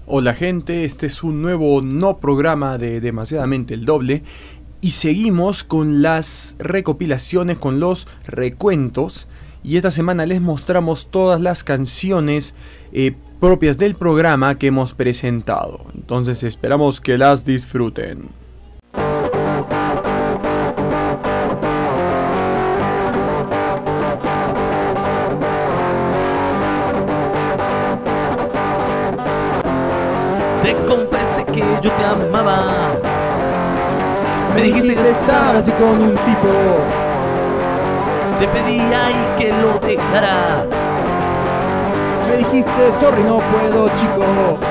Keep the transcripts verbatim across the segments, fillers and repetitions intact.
Hola gente, este es un nuevo no programa de Demasiadamente el Doble y seguimos con las recopilaciones, con los recuentos, y esta semana les mostramos todas las canciones eh, propias del programa que hemos presentado. Entonces esperamos que las disfruten. Te confesé que yo te amaba. Me dijiste que estabas con un tipo. Te pedí ahí que lo dejaras. Me dijiste, sorry, no puedo, chico.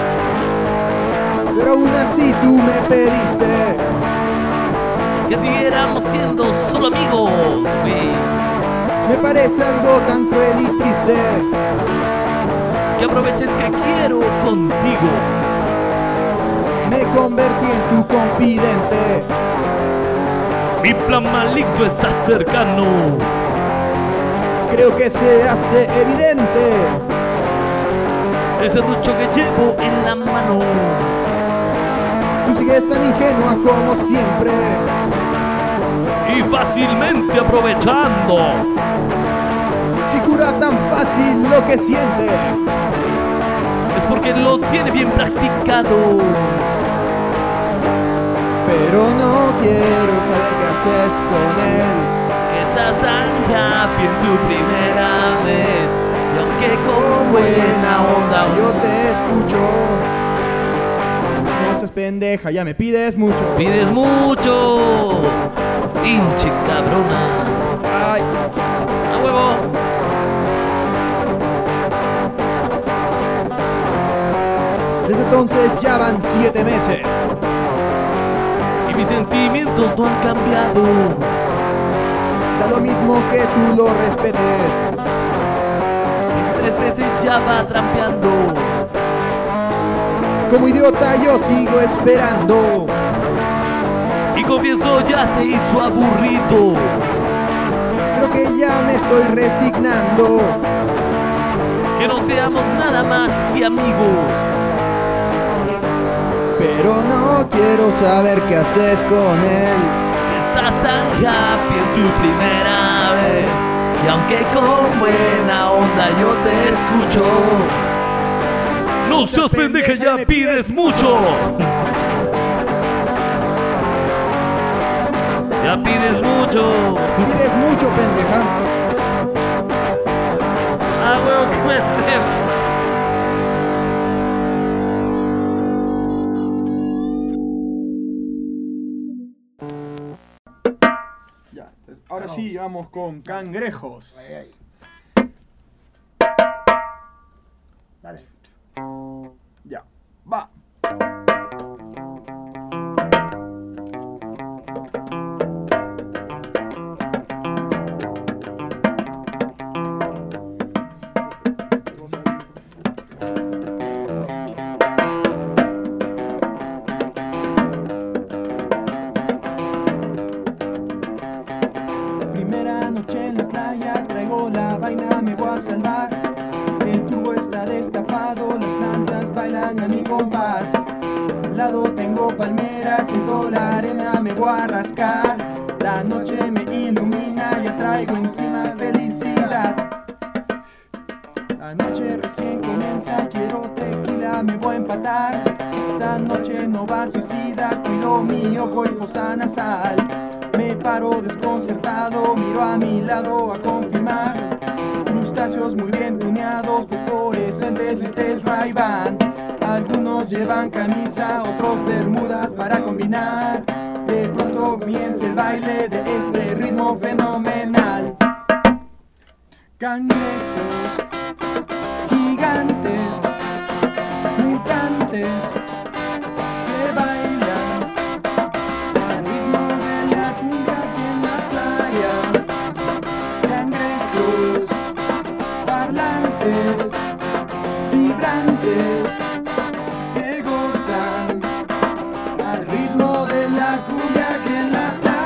Pero aún así tú me pediste que siguiéramos siendo solo amigos, güey. Me parece algo tan cruel y triste que aproveches que quiero contigo. Me convertí en tu confidente. Mi plan maligno está cercano. Creo que se hace evidente el serrucho que llevo en la mano. Tú sigues tan ingenua como siempre y fácilmente aprovechando. Si jura tan fácil lo que siente, es porque lo tiene bien practicado. Pero no quiero saber qué haces con él. Que estás tan happy en tu primera vez, y aunque con buena onda yo te escucho. No seas pendeja, ya me pides mucho. Pides mucho, pinche cabrona. Ay, a huevo. Desde entonces ya van siete meses y mis sentimientos no han cambiado. Da lo mismo que tú lo respetes. Y tres veces ya va trampeando. Como idiota yo sigo esperando. Y confieso ya se hizo aburrido. Creo que ya me estoy resignando. Que no seamos nada más que amigos. Pero no quiero saber qué haces con él. Que estás tan happy en tu primera vez, y aunque con buena onda yo te escucho. No seas pendeja, ya pides mucho. Ya pides mucho. Pides mucho, pendeja. Ah, huevo, que me atrevo. Ya, entonces, ahora sí, vamos con Cangrejos. Ay, ay. Dale. Ya, va. Primera noche en la playa, traigo la vaina, me voy a salvar. El turbo está destapado, las plantas bailan a mi compás. Al lado tengo palmeras, siento la arena, me voy a rascar. La noche me ilumina, ya traigo encima felicidad. La noche recién comienza, quiero tequila, me voy a empatar. Esta noche no va suicida, cuido mi ojo y fosa nasal. Me paro desconcertado, miro a mi lado a confirmar. Crustáceos muy bien tuneados, fosforescentes, lentes Ray-Ban. Algunos llevan camisa, otros bermudas para combinar. De pronto comienza el baile de este ritmo fenomenal. Cangrejos, gigantes, mutantes, que bailan al ritmo de la cumbia aquí en la playa. Cangrejos, parlantes, vibrantes, que gozan al ritmo de la cumbia aquí en la playa.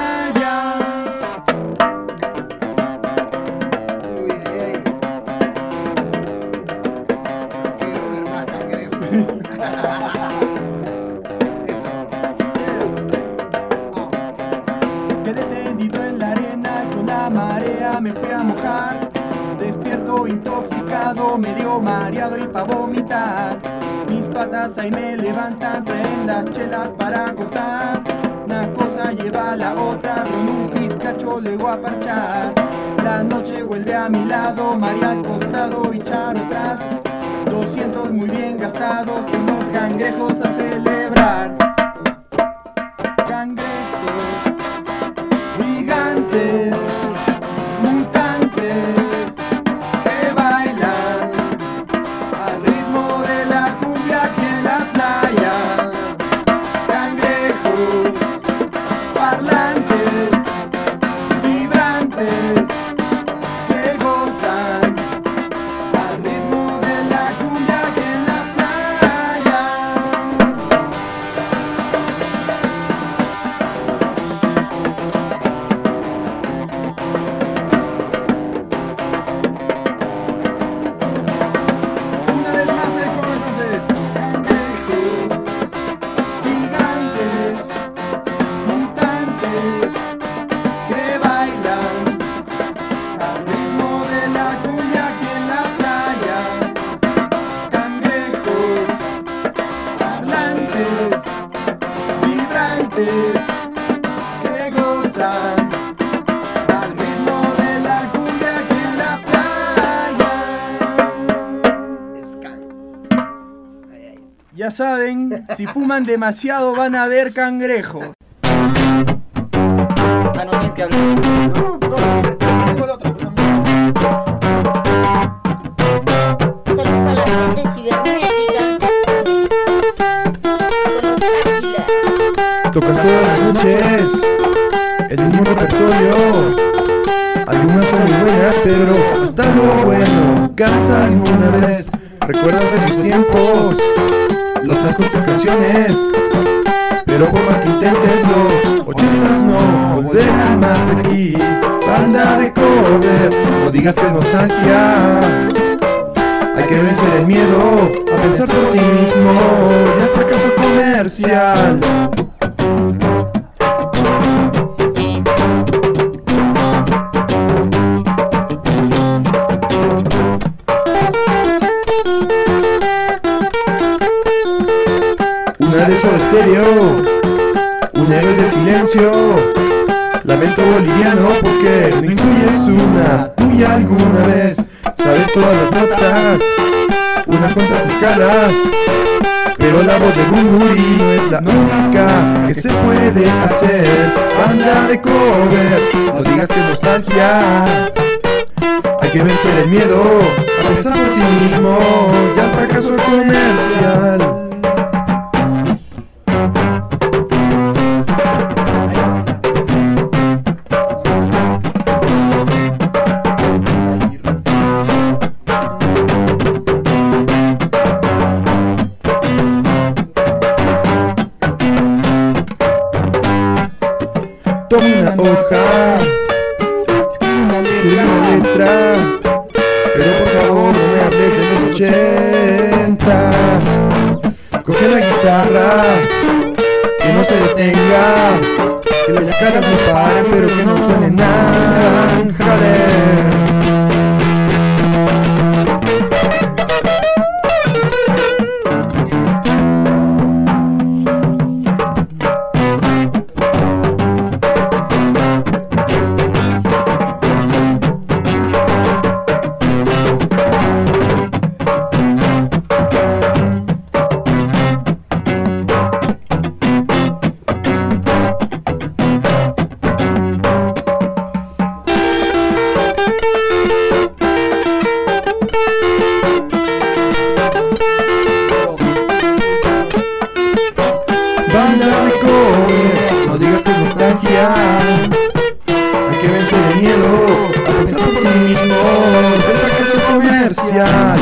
Uy, ay, ay. No quiero ver más cangrejos. Quedé tendido en la arena y con la marea me fui a mojar. Despierto intoxicado, medio mareado y pa' vomitar. Mis patas ahí me levantan, traen las chelas para cortar. Una cosa lleva a la otra, con un pizcacho le voy a parchar. La noche vuelve a mi lado, María al costado y Charo atrás. Doscientos muy bien gastados, con los cangrejos a celebrar. Cangrejos gigantes, mutantes, que bailan al ritmo de la cumbia aquí en la playa. Cangrejos parlantes, vibrantes, que gozan al ritmo de la cumbia aquí en la playa. Una vez más el coro entonces. Cangrejos gigantes, mutantes, que bailan al ritmo de la cumbia aquí en la playa. Cangrejos parlantes, vibrantes, que gozan al ritmo de la cumbia aquí en la playa. Ya saben, si fuman demasiado van a ver cangrejos. Ah, no tienes que hablar. Saludos a la gente cibernética. Con los águilas. Tocas todas las noches el mismo repertorio. Algunas son muy buenas, pero hasta lo bueno cansa alguna vez. ¿Recuerdas esos tiempos? Logras con tus canciones, pero por más que intentes los ochentas no volverán más aquí. Banda de cover, no digas que es nostalgia. Hay que vencer el miedo a pensar por ti mismo y al fracaso comercial. Una de Soda Stereo, un héroe del silencio, lamento boliviano porque no incluyes una tuya alguna vez. Sabes todas las notas, unas cuantas escalas, pero la voz de Bunbury no es la única que se puede hacer. Banda de cover, no digas que es nostalgia. Hay que vencer el miedo a pensar por ti mismo y al fracaso comercial. Toma una hoja, escribe una letra, pero por favor no me hables de los ochentas. Coge la guitarra, que no se detenga, que las caras no paren, pero que no suene naranja. Banda de cover, no digas que es nostalgia. Hay que vencer el miedo a pensar por ti mismo del fracaso comercial.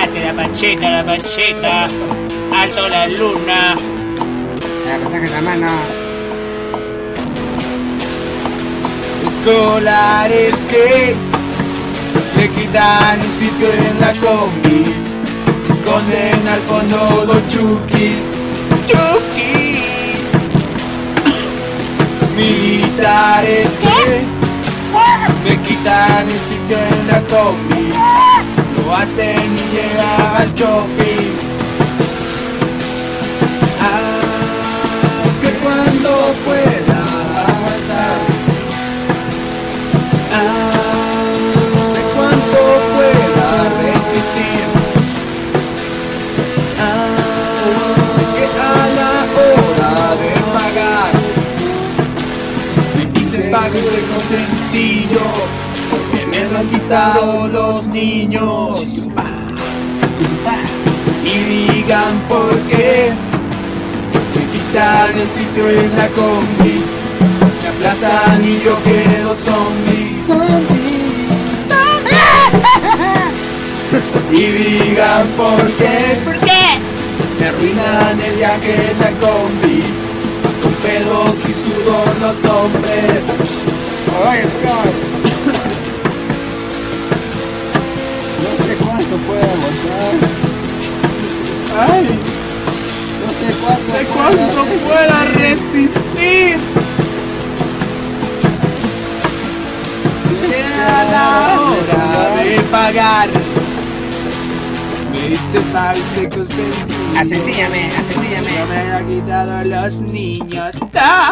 hace la pancheta, la pancheta. Alto la luna. La pasaje en la mano. Escolares que le quitan un sitio en la combi, se esconden al fondo los chukis, chukis. Militares que le quitan el sitio en la combi, lo hacen y llegan al shopping. Ah, que cuando pueda aguantar. Ah, no sé cuánto pueda resistir. Ah, si es que a la hora de pagar me dicen pague usted con sencillo, que me lo han quitado los niños. Y digan por qué me quitan el sitio en la combi, me aplazan y yo quedo zombie. Y digan por qué, ¿Por qué? me arruinan el viaje en la combi, con pedos y sudor los hombres. No sé cuánto puedo aguantar. Ay, No sé cuánto, sé cuánto pueda resistir. Llega la hora de pagar. Me dice pague usted con sencillo. Asencíllame, asencíllame. No me lo han quitado los niños. ¡Ah!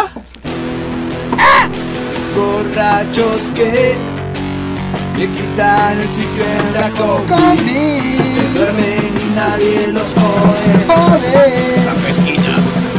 Los borrachos que le quitan el sitio en la combi, se duermen y nadie los jode. La fresquita.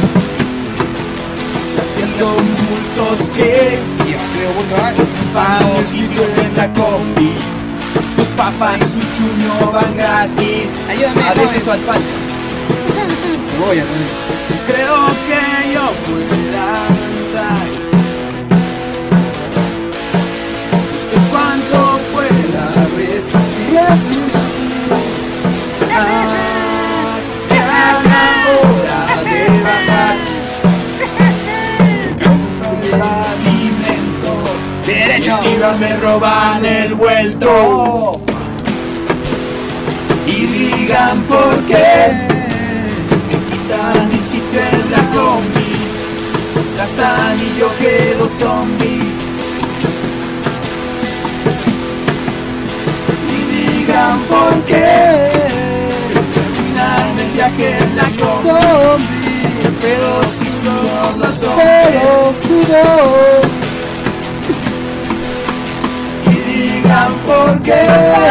Y con bultos que van sitios en la combi, sus papas y su chuño van gratis. Ayúdame, a veces joven. su alfalfa. Cebolla también. Creo que yo pueda aguantar. No sé cuánto pueda resistir. Ah, si es la hora de bajar. Gasto el alimento. De derecho. Encima me roban el vuelto. Y digan por qué me quitan el sitio en la combi, gastan y yo quedo zombie. Y digan por qué terminan el viaje en la combi, pero si sudor los hombres. Y digan por qué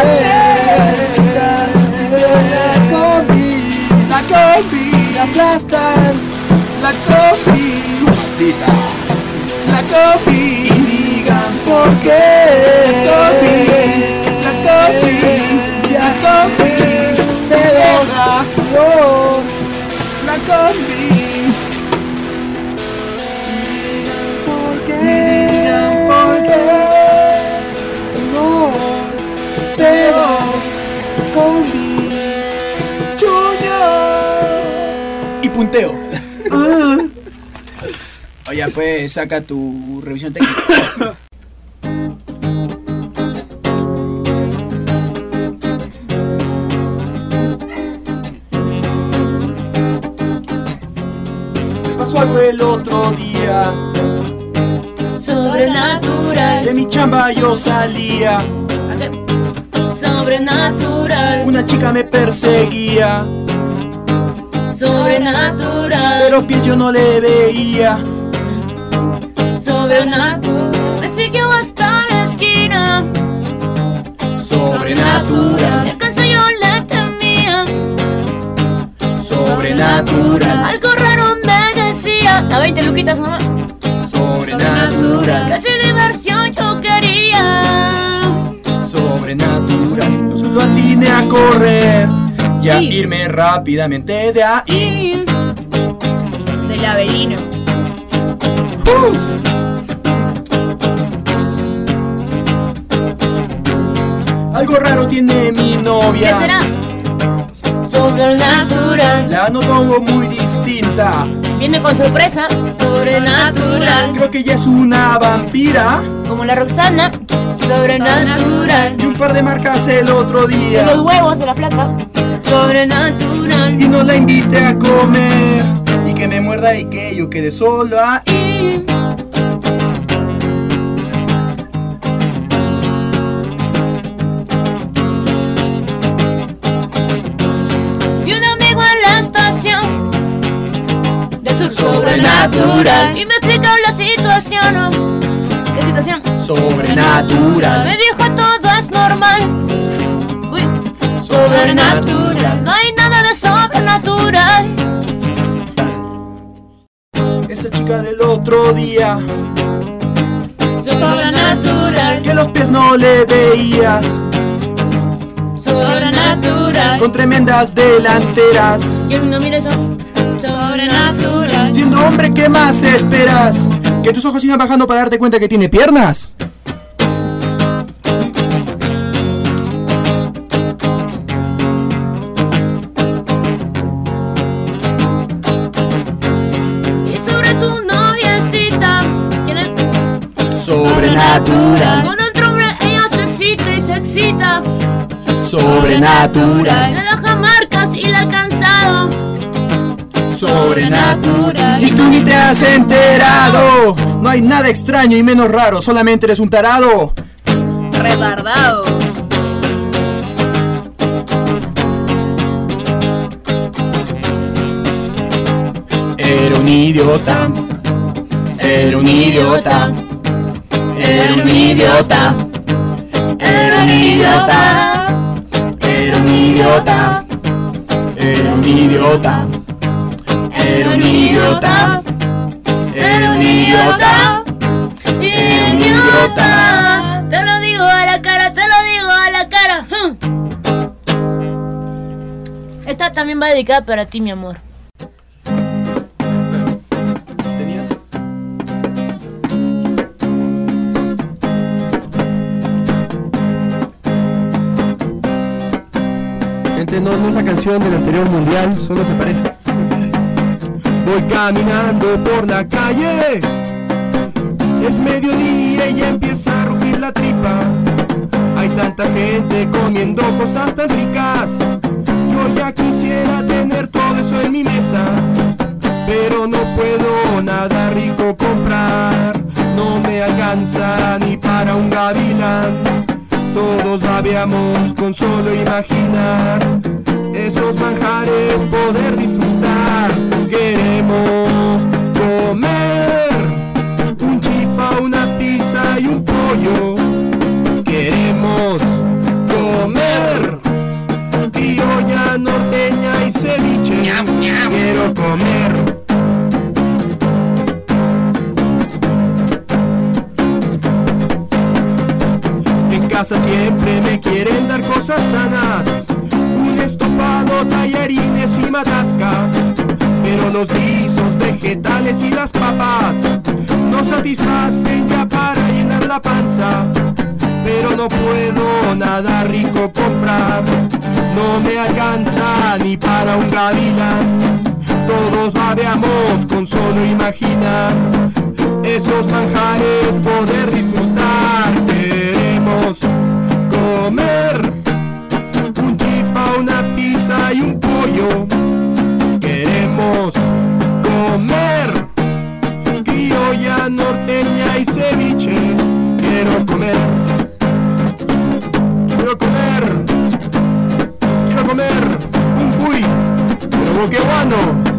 la combi, la combi, la aplastan, la combi, mamacita, la combi. Y digan por qué la combi, la combi, la combi, pedosa, sudor, la combi. Y digan por qué, digan por qué, sudor, celos, combi, chuño y punteo. Oye, pues saca tu revisión técnica. Me pasó algo el otro día, Sobrenatural, de mi chamba yo salía, sobrenatural, una chica me perseguía, sobrenatural, pero pies yo no le veía. sobrenatural. Me siguió hasta la esquina. Sobrenatural, Me cansé, yo le temía. sobrenatural, Algo raro me decía. A veinte luquitas nomás. sobrenatural, Casi diversión yo quería. sobrenatural. Yo solo atiné a correr y a Sí. irme rápidamente de ahí. Y del Avelino. Algo raro tiene mi novia. ¿Qué será? Sobrenatural. La noto muy distinta. Viene con sorpresa. Sobrenatural. Creo que ella es una vampira. Como la Roxana. Sobrenatural. Y un par de marcas el otro día. Y los huevos de la flaca. Sobrenatural. Y no la invité a comer. Y que me muerda y que yo quede solo ahí. Y un amigo en la estación de sur Sobrenatural. y me explicó la situación. ¿No? ¿Qué situación? Sobrenatural. Me dijo todo es normal. Uy. Sobrenatural. No hay nada de sobrenatural. Esa chica del otro día. Sobrenatural. Que los pies no le veías. Sobrenatural. Con tremendas delanteras. ¿Quién no mira eso? Sobrenatural. Siendo hombre, ¿qué más esperas? ¿Que tus ojos sigan bajando para darte cuenta que tiene piernas? Y sobre tu noviecita. ¿Quién es? Sobrenatural. Con otro hombre ella se cita y se excita. Sobrenatural. Le deja marcas y la ha cansado. Sobrenatural. Y tú ni te has enterado. No hay nada extraño y menos raro. Solamente eres un tarado. Retardado. Era un idiota. Era un idiota. Era un idiota. Era un idiota. Era un idiota. Era un idiota. Era un idiota. Era un idiota. Era un idiota. Te lo digo a la cara, te lo digo a la cara. Esta también va dedicada para ti, mi amor. ¿Tenías? Gente, no, no es la canción del anterior mundial, solo se parece. Voy caminando por la calle. Es mediodía y empieza a rugir la tripa. Hay tanta gente comiendo cosas tan ricas. Yo ya quisiera tener todo eso en mi mesa, pero no puedo nada rico comprar. No me alcanza ni para un gavilán. Todos babeamos con solo imaginar esos manjares poder disfrutar. Queremos comer un chifa, una pizza y un pollo. Queremos comer criolla, norteña y ceviche. Quiero comer. En casa siempre me quieren dar cosas sanas, un estofado, tallarines y matasca, pero los guisos, vegetales y las papas no satisfacen ya para llenar la panza. Pero no puedo nada rico comprar, no me alcanza ni para un gavilán. Todos babeamos con solo imaginar esos manjares poder disfrutar. Queremos comer un chifa, una pizza y un pollo. Queremos comer criolla, norteña y ceviche. Quiero comer. Quiero comer. Quiero comer un cuy, pero boqueguano.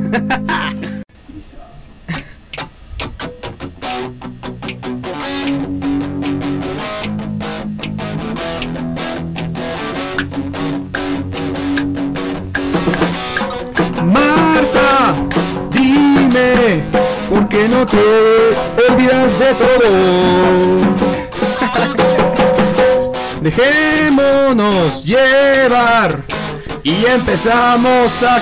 Marta, dime, ¿por qué no te olvidas de todo? Dejémonos llevar y empezamos a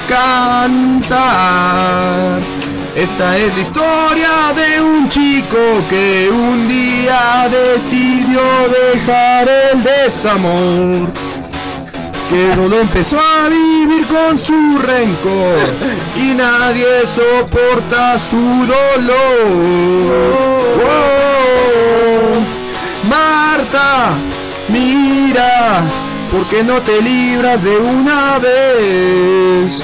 cantar. Esta es la historia de un chico que un día decidió dejar el desamor. que solo empezó a vivir con su rencor y nadie soporta su dolor. Oh, Marta, mira, ¿por qué no te libras de una vez?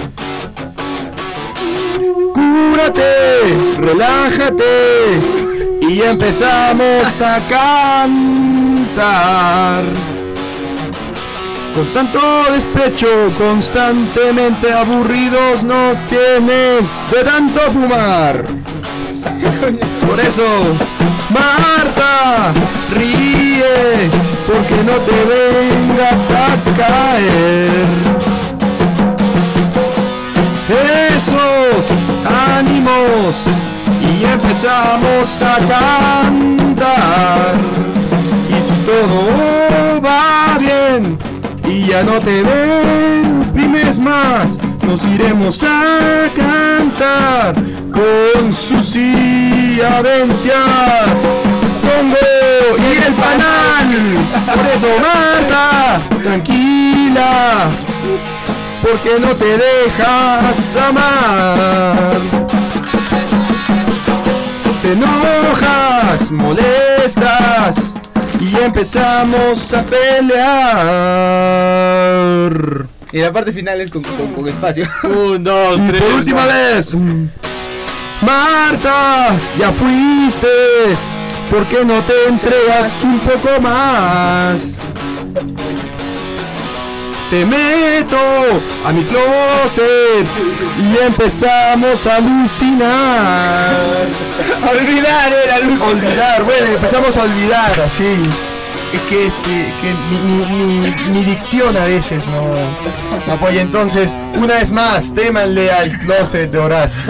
Cúrate, relájate y empezamos a cantar. Con tanto despecho, constantemente aburridos nos tienes de tanto fumar. Por eso, Marta, ríe, porque no te vengas a caer. Esos ánimos y empezamos a cantar. Y si todo va bien y ya no te deprimes más, nos iremos a cantar con Susi Avencia, Congo y el Panal. Por eso, Marta, tranquila, porque no te dejas amar. Te enojas, molestas y empezamos a pelear. Y la parte final es con, con, con espacio. Un, dos, tres. Por última vez. Marta, ya fuiste. ¿Por qué no te entregas un poco más? Te meto a mi closet y empezamos a alucinar. Olvidar era alucinar. Olvidar, bueno, empezamos a olvidar así. Es que este, que mi, mi, mi, mi dicción a veces no, no apoya. Entonces, una vez más, témanle al closet de Horacio.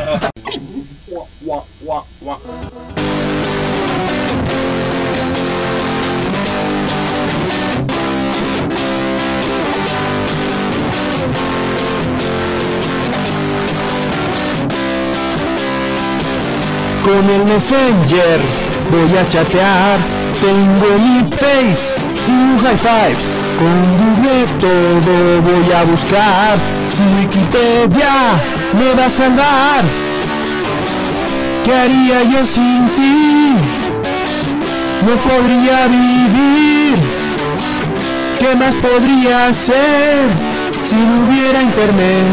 Con el Messenger voy a chatear, tengo mi Face y un High Five. Con Google todo voy a buscar, Wikipedia me va a salvar. ¿Qué haría yo sin ti? No podría vivir. ¿Qué más podría hacer si no hubiera internet?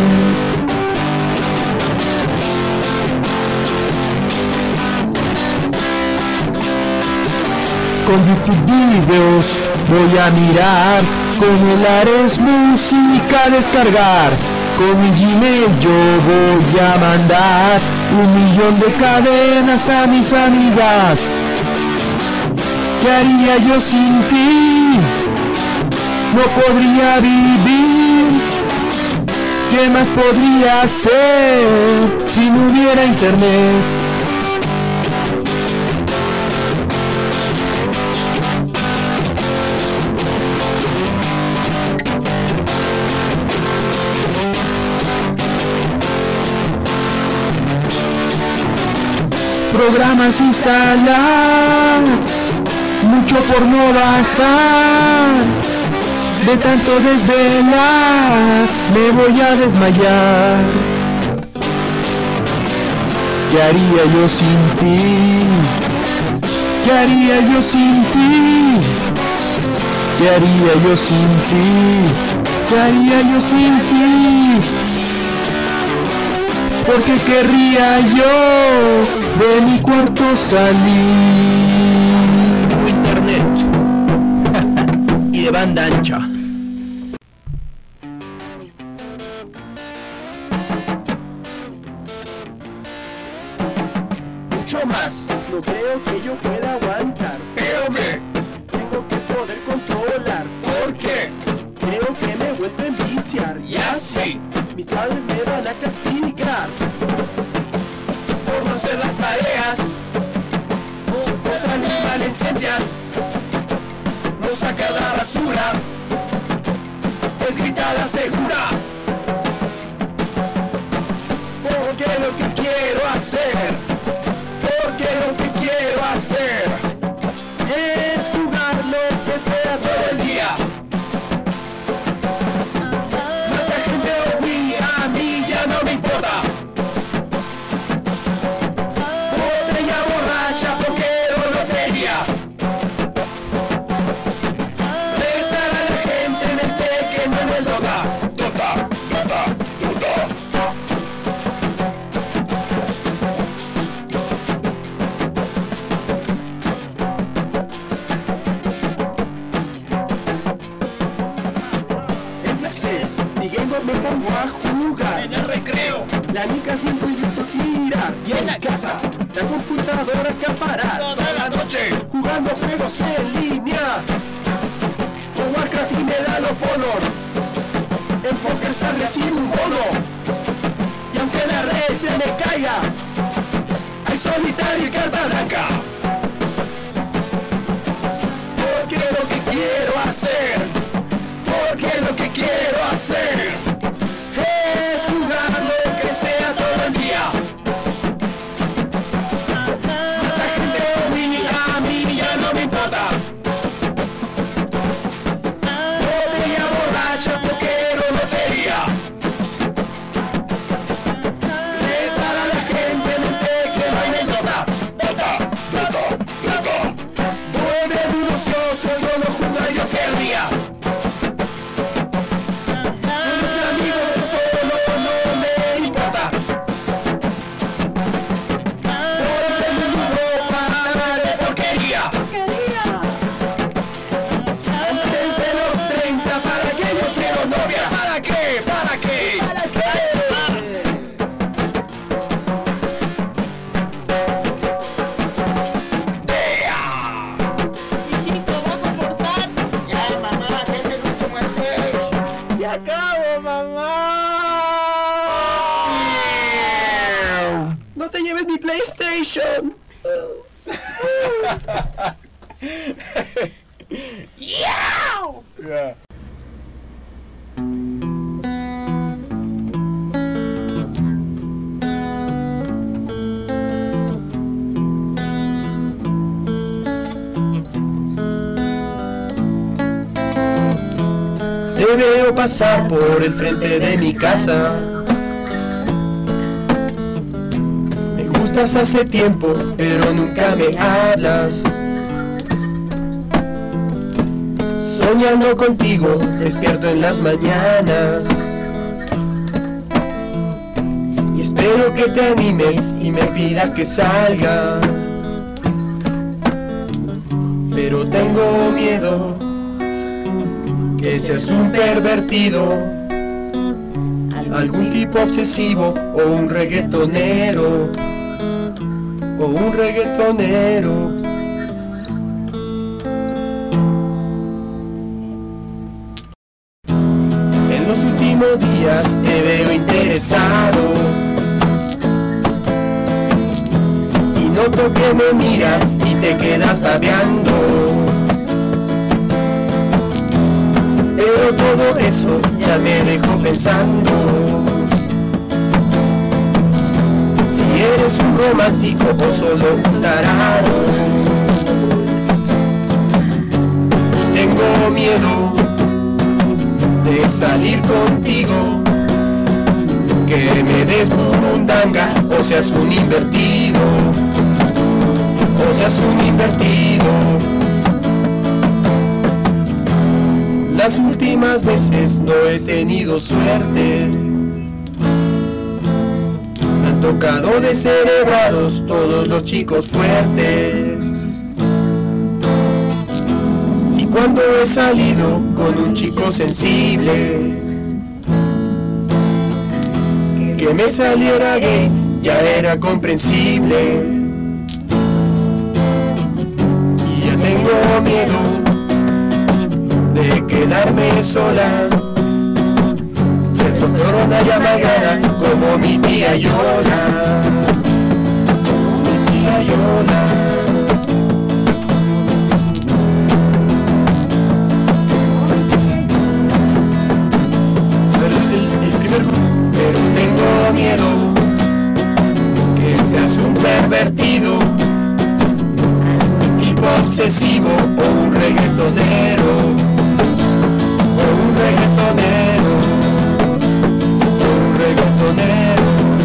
Con YouTube videos voy a mirar, con el Ares música descargar, con mi Gmail yo voy a mandar un millón de cadenas a mis amigas. ¿Qué haría yo sin ti? No podría vivir. ¿Qué más podría hacer si no hubiera internet? Programas instalar, mucho por no bajar, de tanto desvelar, me voy a desmayar. ¿Qué haría yo sin ti? ¿Qué haría yo sin ti? ¿Qué haría yo sin ti? ¿Qué haría yo sin ti? Porque querría yo de mi cuarto salir. Tengo internet y de banda ancha. Mucho más, no creo que yo pueda aguantar. Pero me tengo que poder controlar. ¿Por qué? Creo que me he vuelto a enviciar. Y así mis padres me van a castigar por no hacer las tareas, cosas animales, ciencias, no sacar la basura, es gritada segura, porque lo que quiero hacer, porque lo que quiero hacer es jugar lo que sea todo el día, pongo a jugar. En el recreo, La nica siento y yo tirar. y en la casa, La computadora acaparar. toda la noche. Jugando juegos en línea. Con Warcraft y Medal of Honor. En PokerStars recibo un bono. Y aunque la red se me caiga, hay solitario y carta blanca. Porque es lo que quiero hacer. Porque es lo que quiero hacer. Es jugar lo que sea todo el día. Mata gente o Wii, a mí ya no me importa. Botella borracha, poker o lotería. Retar a la gente en el teque, baila y nota. Nota, nota, nota. Vuelve minucioso, solo jugar yo querría. Con mis amigos solo no me importa. Porque el mundo para de porquería. Antes de los treinta, ¿para qué yo quiero novia? ¿Para qué? ¿Para qué? ¿Para qué? Hijito, vas a forzar. Ya, mamá, que es el último stage. ¡Ya acabo, mamá! ¡No te lleves mi PlayStation! Te veo pasar por el frente de mi casa. Me gustas hace tiempo, pero nunca me hablas. Soñando contigo, despierto en las mañanas. Y espero que te animes y me pidas que salga. Pero tengo miedo que seas un pervertido, algún tipo obsesivo o un reggaetonero, o un reggaetonero. En los últimos días te veo interesado y noto que me miras y te quedas babeando. Pero todo eso ya me dejó pensando. Si eres un romántico o solo un tarado. Tengo miedo de salir contigo, que me des burundanga o seas un invertido, o seas un invertido. Las últimas veces no he tenido suerte. Me han tocado descerebrados todos los chicos fuertes. Y cuando he salido con un chico sensible, que me saliera gay ya era comprensible. Y ya tengo miedo de quedarme sola, ser trastornada y amargada como mi tía Yola, como mi tía Yola. Pero el, el primer pero tengo miedo que seas un pervertido, un tipo obsesivo o un reggaetonero, un reggaetonero, un reggaetonero,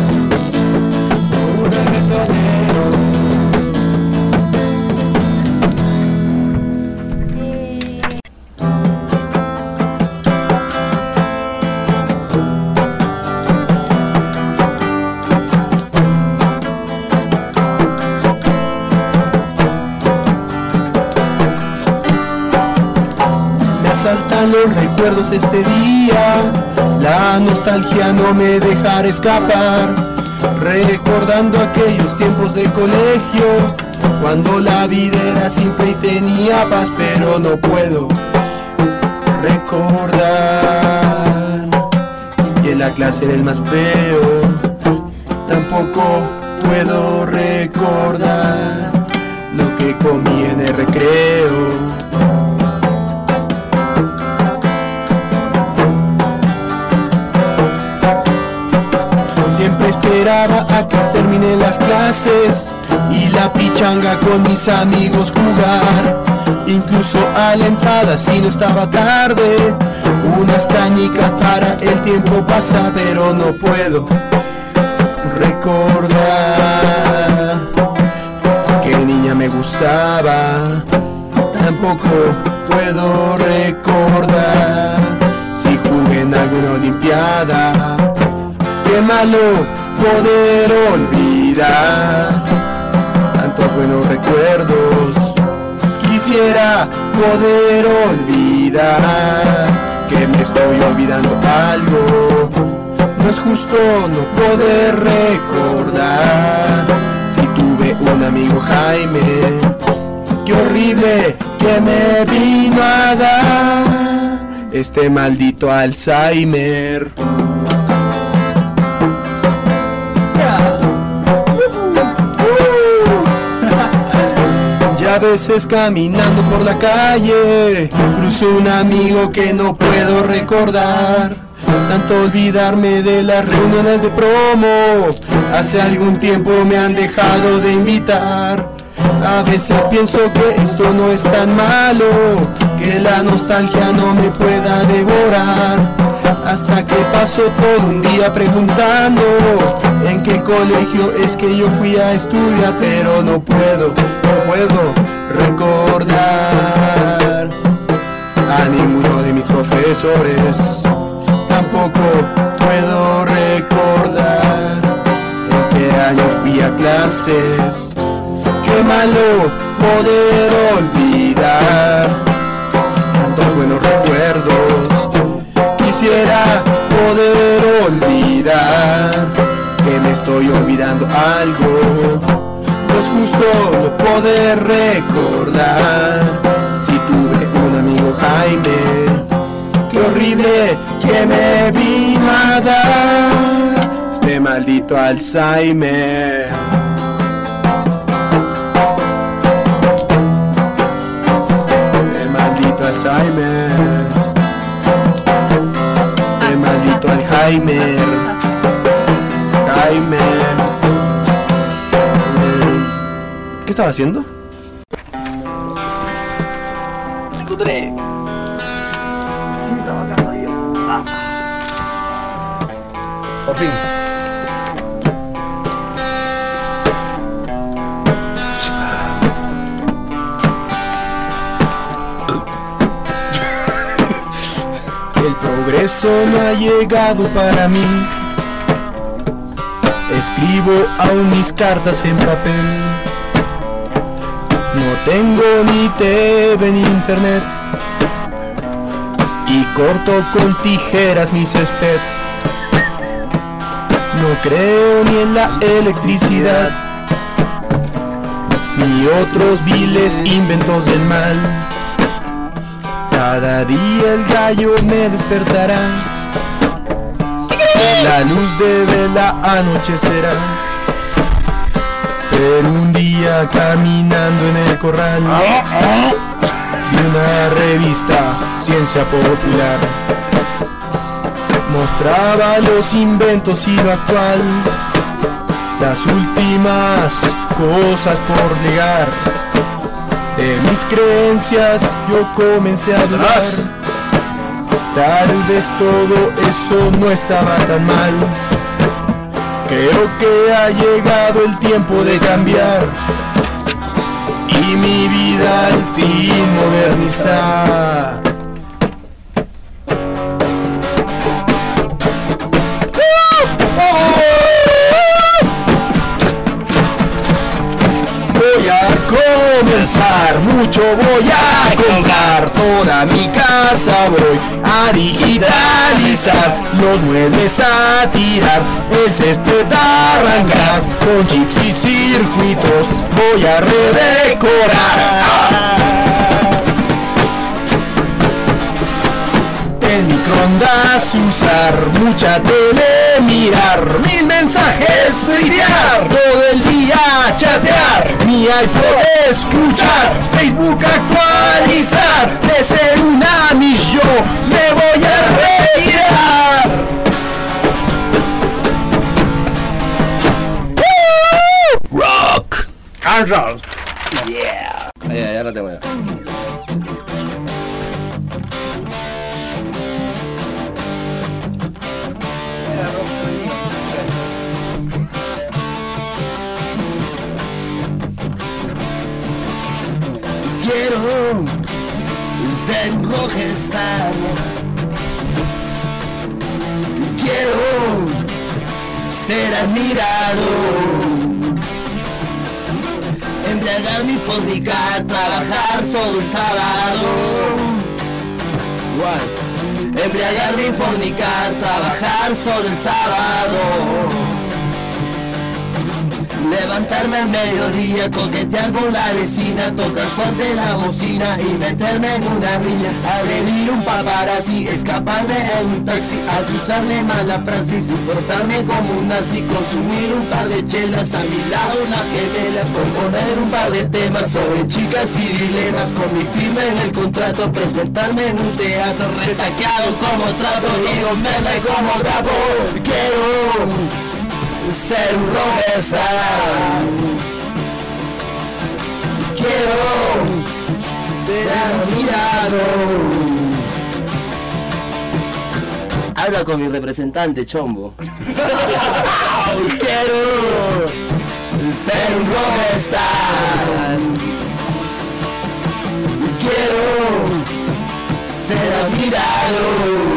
un reggaetonero. Me asaltan los recuerdos de este día, La nostalgia no me dejará escapar, recordando aquellos tiempos de colegio, cuando la vida era simple y tenía paz, pero no puedo recordar que en la clase era el más feo. Tampoco puedo recordar lo que comí en el recreo. Siempre esperaba a que terminen las clases y la pichanga con mis amigos jugar. Incluso a la entrada si no estaba tarde, unas cañicas para el tiempo pasa, pero no puedo recordar qué niña me gustaba. Tampoco puedo recordar si jugué en alguna olimpiada. Qué malo poder olvidar tantos buenos recuerdos. Quisiera poder olvidar que me estoy olvidando algo. No es justo no poder recordar si tuve un amigo Jaime. Qué horrible que me vino a dar este maldito Alzheimer. A veces caminando por la calle cruzo un amigo que no puedo recordar. Tanto olvidarme de las reuniones de promo, hace algún tiempo me han dejado de invitar. A veces pienso que esto no es tan malo, que la nostalgia no me pueda devorar. Hasta que paso todo un día preguntando en qué colegio es que yo fui a estudiar, pero no puedo, no puedo recordar a ninguno de mis profesores. Tampoco puedo recordar en qué año fui a clases. Qué malo poder olvidar tantos buenos recuerdos. Quisiera poder olvidar que me estoy olvidando algo. No es justo no poder recordar si tuve un amigo Jaime. Qué horrible que me vino a dar este maldito Alzheimer. Este maldito Alzheimer. Maldito Alzheimer, Jaime. ¿Qué estaba haciendo? ¡Me encontré! Sí, estaba acá, sabía. Ah. Por fin. El progreso no ha llegado para mí. Escribo aún mis cartas en papel. No tengo ni T V ni internet. Y corto con tijeras mi césped. No creo ni en la electricidad, ni otros viles inventos del mal. Cada día el gallo me despertará, la luz de vela anochecerá. Pero un día caminando en el corral vi una revista, Ciencia Popular. Mostraba los inventos y lo actual, las últimas cosas por llegar. De mis creencias yo comencé a dudar. Tal vez todo eso no estaba tan mal. Creo que ha llegado el tiempo de cambiar y mi vida al fin modernizar. Voy a comenzar escucho voy a comprar, toda mi casa voy a digitalizar, los muebles a tirar, el césped a arrancar, con chips y circuitos voy a redecorar. El microondas usar, mucha tele mirar, mil mensajes tuitear, todo el día chatear, mi iPod escuchar, Facebook actualizar, de ser una miss yo me voy a retirar. ¡Woo! Rock and roll. Yeah. Ahí, ahí, ahora te voy a... Quiero ser un rockstar. Quiero ser admirado. Embriagar mi fórmica, trabajar solo el sábado. What? Embriagar mi fórmica, trabajar solo el sábado. Levantarme al mediodía, coquetear con la vecina, tocar fuerte la bocina y meterme en una riña, agredir un paparazzi, escaparme en un taxi, acusarle mala praxis, portarme como un nazi, consumir un par de chelas, a mi lado unas gemelas, componer un par de temas sobre chicas y dilemas, con mi firma en el contrato, presentarme en un teatro, resaqueado como trapo, y comerle como trapo. Quiero ser un rockstar. Quiero ser admirado. Habla con mi representante, Chombo. Quiero ser un rockstar. Quiero ser admirado.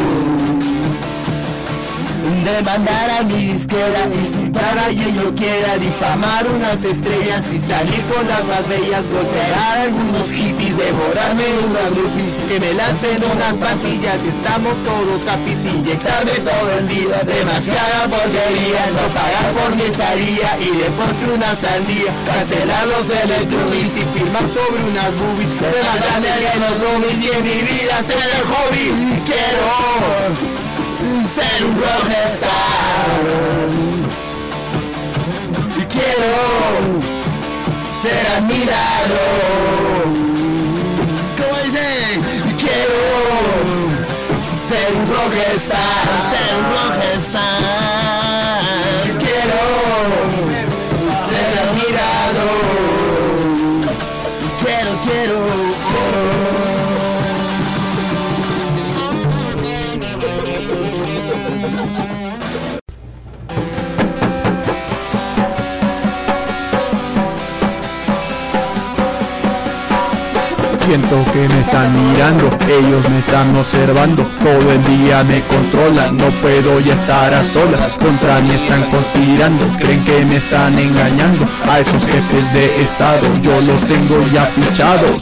Demandar a mi disquera, insultar a quien yo quiera, difamar unas estrellas y salir con las más bellas, golpear a algunos hippies, devorarme unas groupies, que me lancen unas pastillas y estamos todos happy, inyectarme todo el día, demasiada porquería, no pagar por mi estadía y de postre una sandía, cancelar los Teletubbies y firmar sobre unas boobies, ser más grande que los boobies y en mi vida ser el hobby. Quiero ser un rockstar. Quiero ser admirado. ¿Cómo dice? Quiero ser un rockstar. Ser un rockstar. Quiero ser admirado. Quiero, quiero. Siento que me están mirando, ellos me están observando, todo el día me controlan, no puedo ya estar a solas, contra mí están conspirando, creen que me están engañando, a esos jefes de estado yo los tengo ya fichados.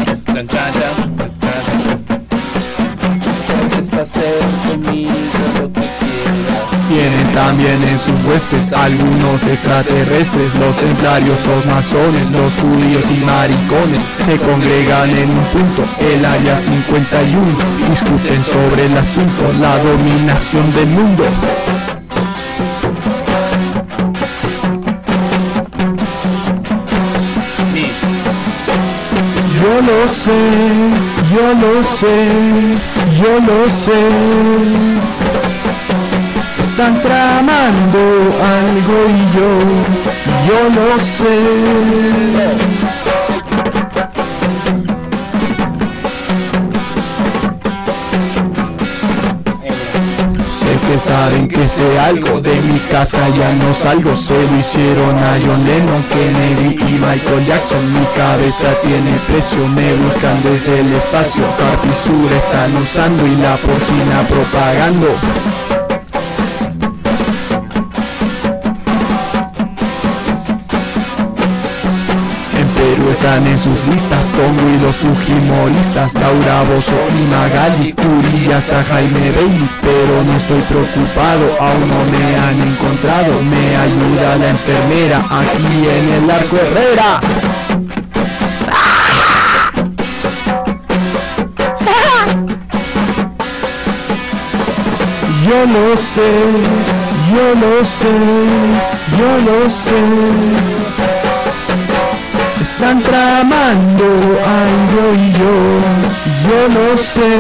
¿Quieres hacer conmigo lo que quieras? Tienen también en sus huestes algunos extraterrestres, los templarios, los masones, los judíos y maricones, se congregan en un punto, el área cincuenta y uno, discuten sobre el asunto, la dominación del mundo. Yo lo sé, yo lo sé, yo lo sé. Están tramando algo y yo, yo lo sé. Sé que saben que sé algo, de mi casa ya no salgo. Se lo hicieron a John Lennon, Kennedy y Michael Jackson. Mi cabeza tiene precio, me buscan desde el espacio. Harp y Sur están usando y la porcina propagando. están en sus listas. Tongo y los fujimoristas, Laura Bozzo y Magali, Curi y hasta Jaime Bailey. Pero no estoy preocupado, aún no me han encontrado. Me ayuda la enfermera aquí en el Arco Herrera. Yo lo sé, yo lo sé, yo lo sé. Están tramando algo y yo, yo lo sé.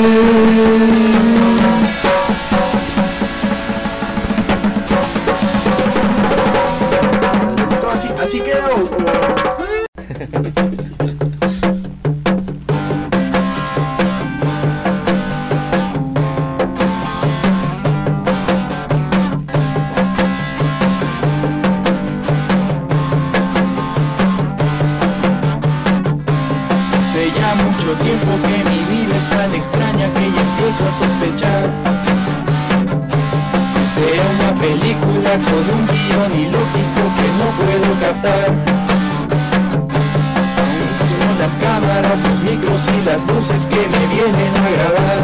Así, así quedó. Tiempo que mi vida es tan extraña que ya empiezo a sospechar que sea una película con un guión ilógico que no puedo captar. Son las cámaras, los micros y las luces que me vienen a grabar.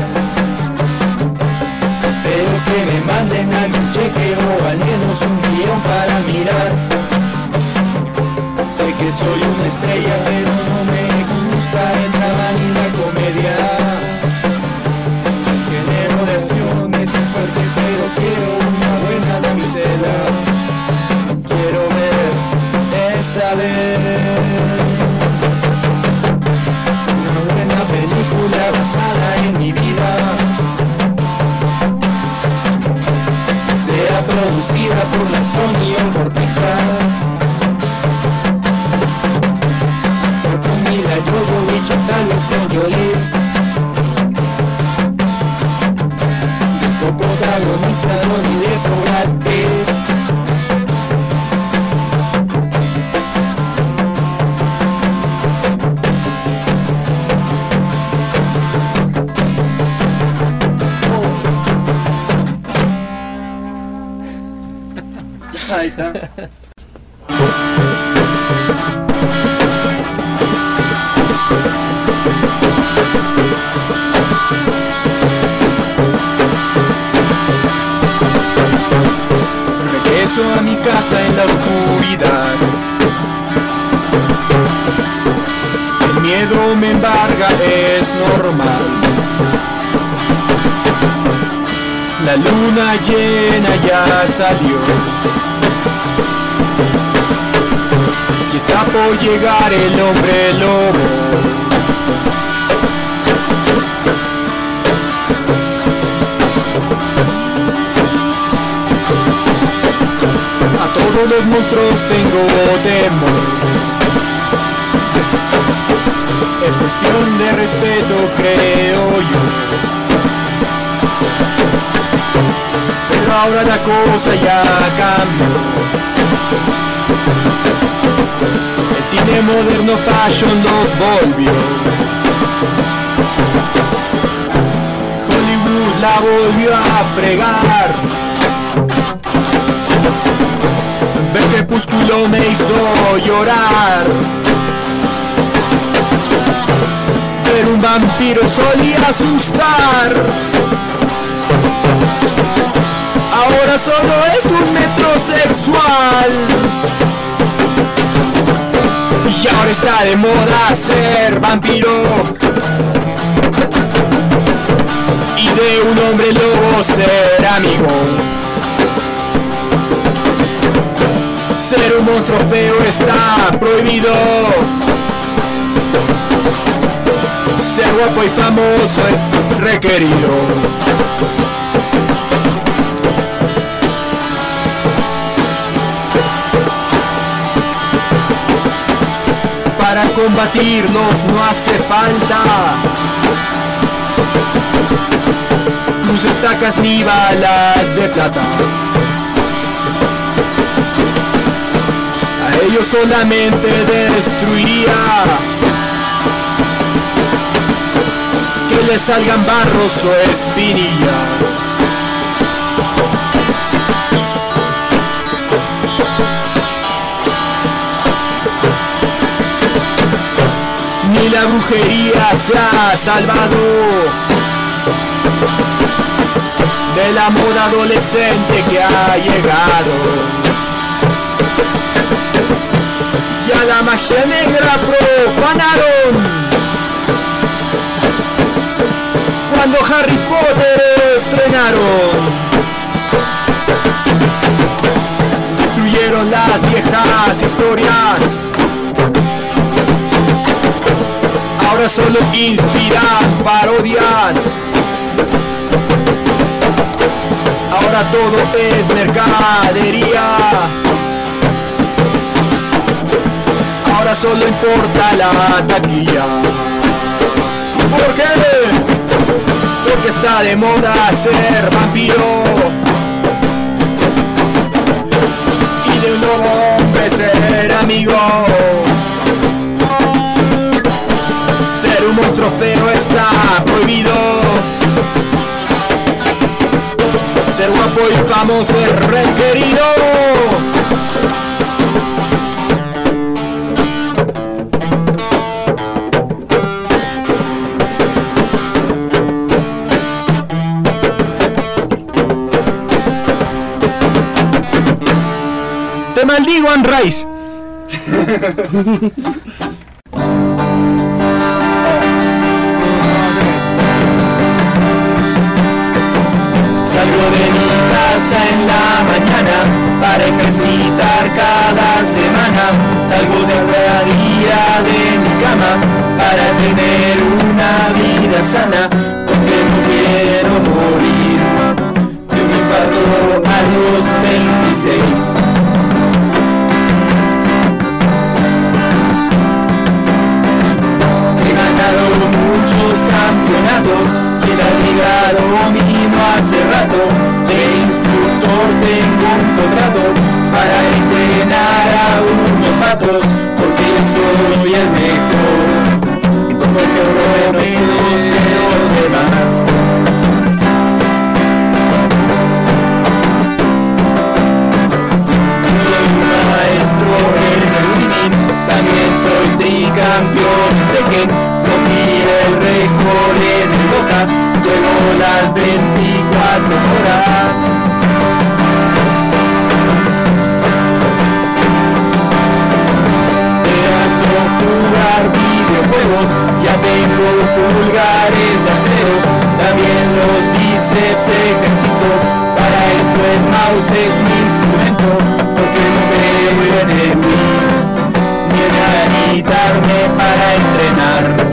Espero que me manden algún cheque o al menos un guión para mirar. Sé que soy una estrella pero no me gusta el drama ni la comedia. El género de acción es muy fuerte pero quiero una buena damisela. Quiero ver esta vez una buena película basada en mi vida, sea producida por la Sony o por Pixar. Yo, yo, bicho, tal vez con Jolie, como protagonista, no olvidé Brad Pitt. Ahí está. Regreso a mi casa en la oscuridad. El miedo me embarga, es normal. La luna llena ya salió y está por llegar el hombre lobo. A todos los monstruos tengo temor. Es cuestión de respeto, creo yo. Pero ahora la cosa ya cambió. El cine moderno fashion los volvió. Hollywood la volvió a fregar. Ver Crepúsculo me hizo llorar. Ver un vampiro solía asustar. Ahora solo es un metrosexual. Y ahora está de moda ser vampiro. Y de un hombre lobo ser amigo. Ser un monstruo feo está prohibido. Ser guapo y famoso es requerido. Para combatirlos no hace falta tus estacas ni balas de plata. A ellos solamente destruiría que les salgan barros o espinillas. la brujería se ha salvado de la moda adolescente que ha llegado. Y a la magia negra profanaron cuando Harry Potter estrenaron. Destruyeron las viejas historias, ahora solo inspiran parodias. Ahora todo es mercadería, ahora solo importa la taquilla. ¿Por qué? Porque está de moda ser vampiro y de un nuevo hombre ser amigo. Ser un monstruo feo está prohibido, ser guapo y famoso es requerido. Te maldigo, Anne Rice. Salgo de mi casa en la mañana para ejercitar cada semana. Salgo de cada día de mi cama para tener una vida sana, porque no quiero morir de un infarto a los veintiséis. He ganado muchos campeonatos y en la liga domino hace rato. De instructor tengo un contrato para entrenar a unos patos, porque yo soy el mejor y por cualquier lo menos que los demás. Soy un maestro en el winning, también soy tricampeón de Ken. Rompí el récord en el Boca, juego las veinticuatro horas. De tanto jugar videojuegos ya tengo pulgares de acero, también los bíceps ejercito. Para esto el mouse es mi instrumento, porque no creo en el Wii ni en agitarme para entrenar.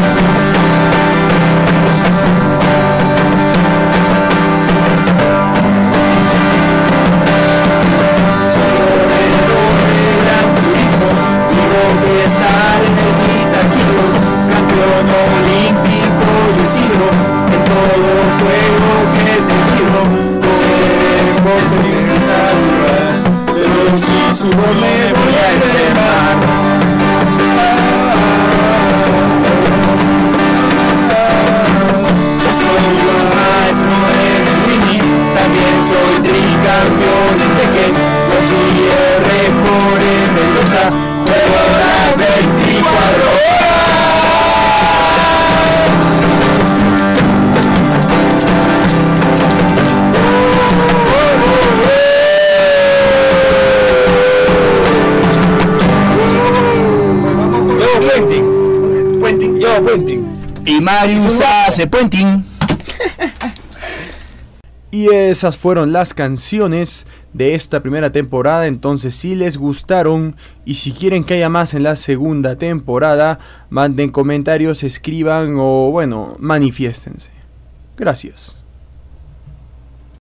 Estar en el Guitar Hero, campeón olímpico yo he sido, en todo juego que he tenido. Poder por pero si subo me voy a enfermar. Yo soy un maestro en el winning, también soy tricampeón en Tekken. Rompí el récord en el Dota, juego las veinticuatro Yo puenting, puenting, yo puenting. Y Marius hace puenting. Y esas fueron las canciones de esta primera temporada. Entonces, si les gustaron y si quieren que haya más en la segunda temporada, manden comentarios, escriban o bueno, manifiéstense. Gracias.